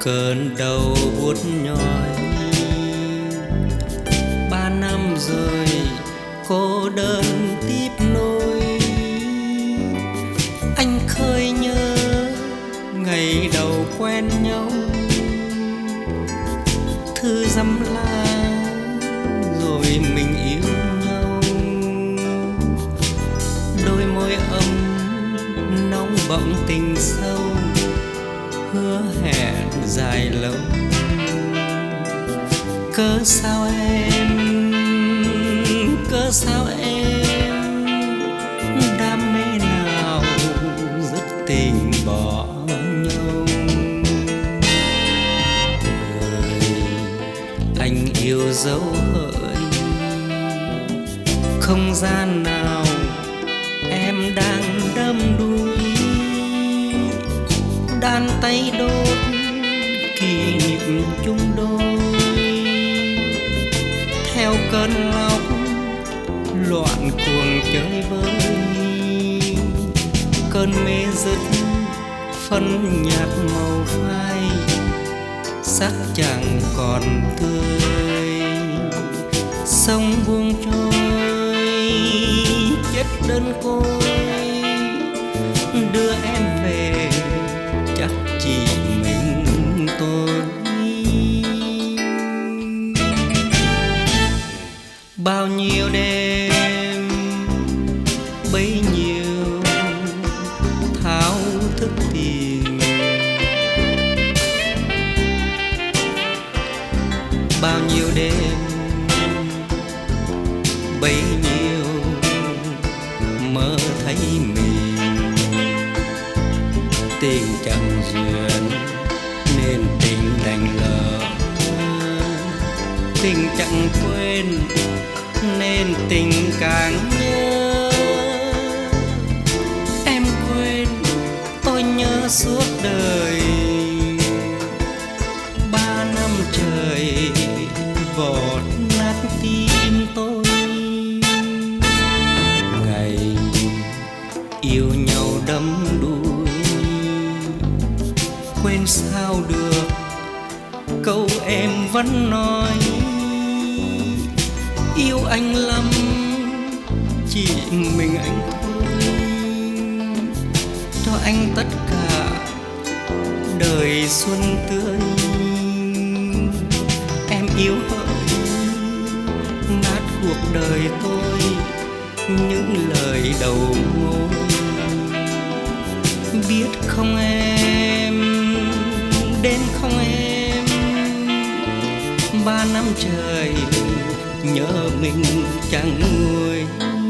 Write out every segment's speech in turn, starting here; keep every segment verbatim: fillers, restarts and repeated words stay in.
cơn đau buốt nhói. Ba năm rồi cô đơn tiếp nối, anh khơi nhớ ngày đầu quen nhau. Thư dăm la rồi mình yêu nhau, đôi môi ấm nóng bỏng tình sâu, hứa hẹn dài lâu. Cớ sao em, cớ sao em đam mê nào rất tình bỏ nhau. Người anh yêu dấu hỡi, không gian nào em đang đắm đuối. Đàn tay đốt kỷ niệm chung đôi, theo cơn lốc loạn cuồng chơi vơi. Cơn mê dứt phân nhạt màu phai, sắc chẳng còn tươi. Sông buông trôi chết đơn côi, đưa em về chắc chỉ mình tôi. Bao nhiêu đêm bấy nhiêu thao thức tìm, bao nhiêu đêm bấy nhiêu mơ thấy mình. Tình chẳng duyên nên tình đành lỡ, tình chẳng quên nên tình càng nhớ. Em quên tôi nhớ suốt đời, ba năm trời vọt nát tim tôi. Ngày yêu nhau đắm đuối, quên sao được câu em vẫn nói. Yêu anh lắm chỉ mình anh thôi, cho anh tất cả đời xuân tươi. Em yêu hỡi nát cuộc đời tôi những lời đầu môi. Biết không em, đến không em, ba năm trời nhớ mình chẳng nguôi.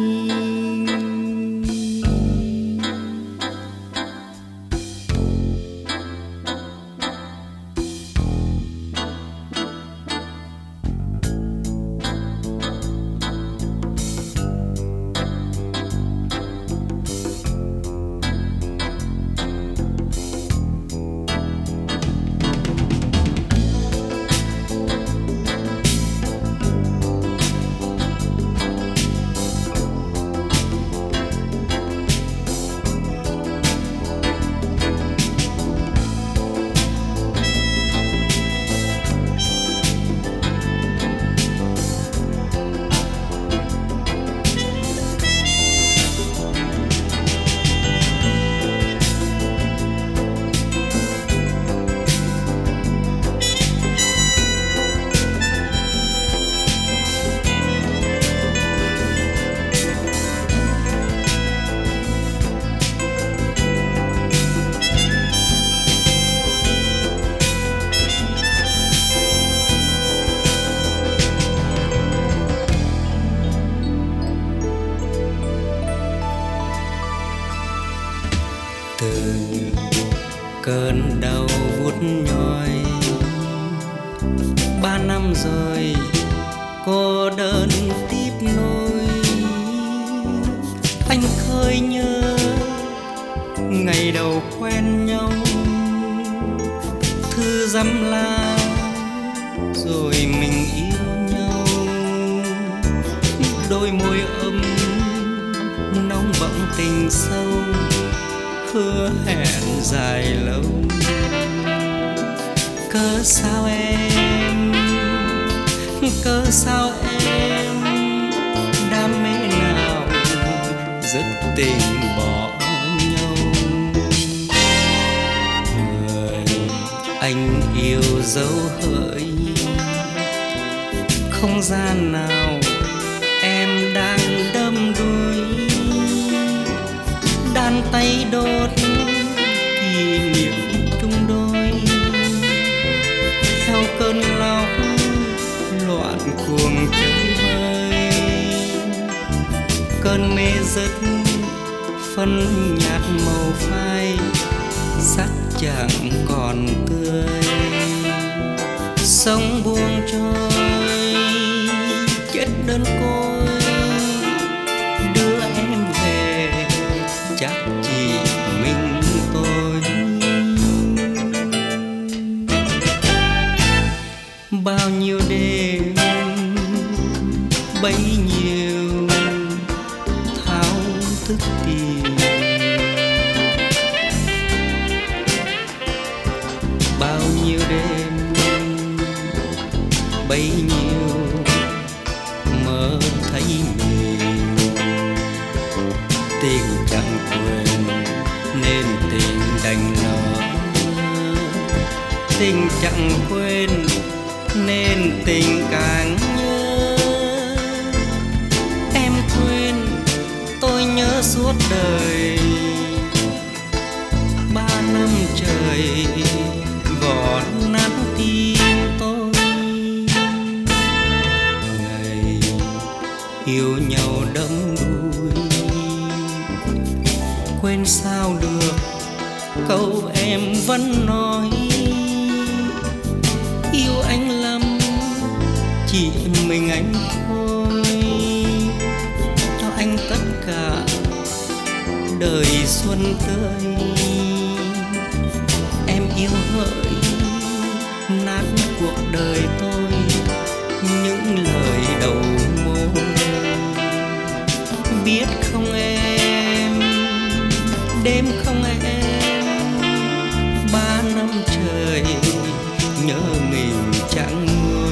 Từ cơn đau buốt nhói, ba năm rồi cô đơn tiếp nối. Anh khơi nhớ ngày đầu quen nhau, thư dăm la rồi mình yêu nhau. Đôi môi ấm nóng bỏng tình sâu, hứa hẹn dài lâu. Cớ sao em, cớ sao em đam mê nào dứt tình bỏ nhau. Người anh yêu dấu hỡi, không gian nào em đang đâm đuôi, đan tay đốt kỷ niệm chung đôi. Theo cơn lốc loạn cuồng chơi vơi, cơn mê dứt phân nhạt màu phai, sắc chẳng còn tươi. Sông buông trôi chết đơn côi, đưa em về chắc chỉ mình tôi. Bao nhiêu đêm bấy nhiêu thao thức tìm, bao nhiêu đêm bấy nhiêu mơ thấy mình. Tình chẳng quên nên tình đành lỡ, tình chẳng quên nên tình càng nhớ. Em quên tôi nhớ suốt đời, ba năm trời gõ nát tim tôi. Ngày yêu nhau đắm đuối, quên sao được câu em vẫn nói. Yêu anh lắm chỉ mình anh thôi, cho anh tất cả đời xuân tươi. Em yêu hỡi nát cuộc đời tôi, những lời đầu môi. Biết không em, đêm không em, ba năm trời nhớ mình chẳng nguôi.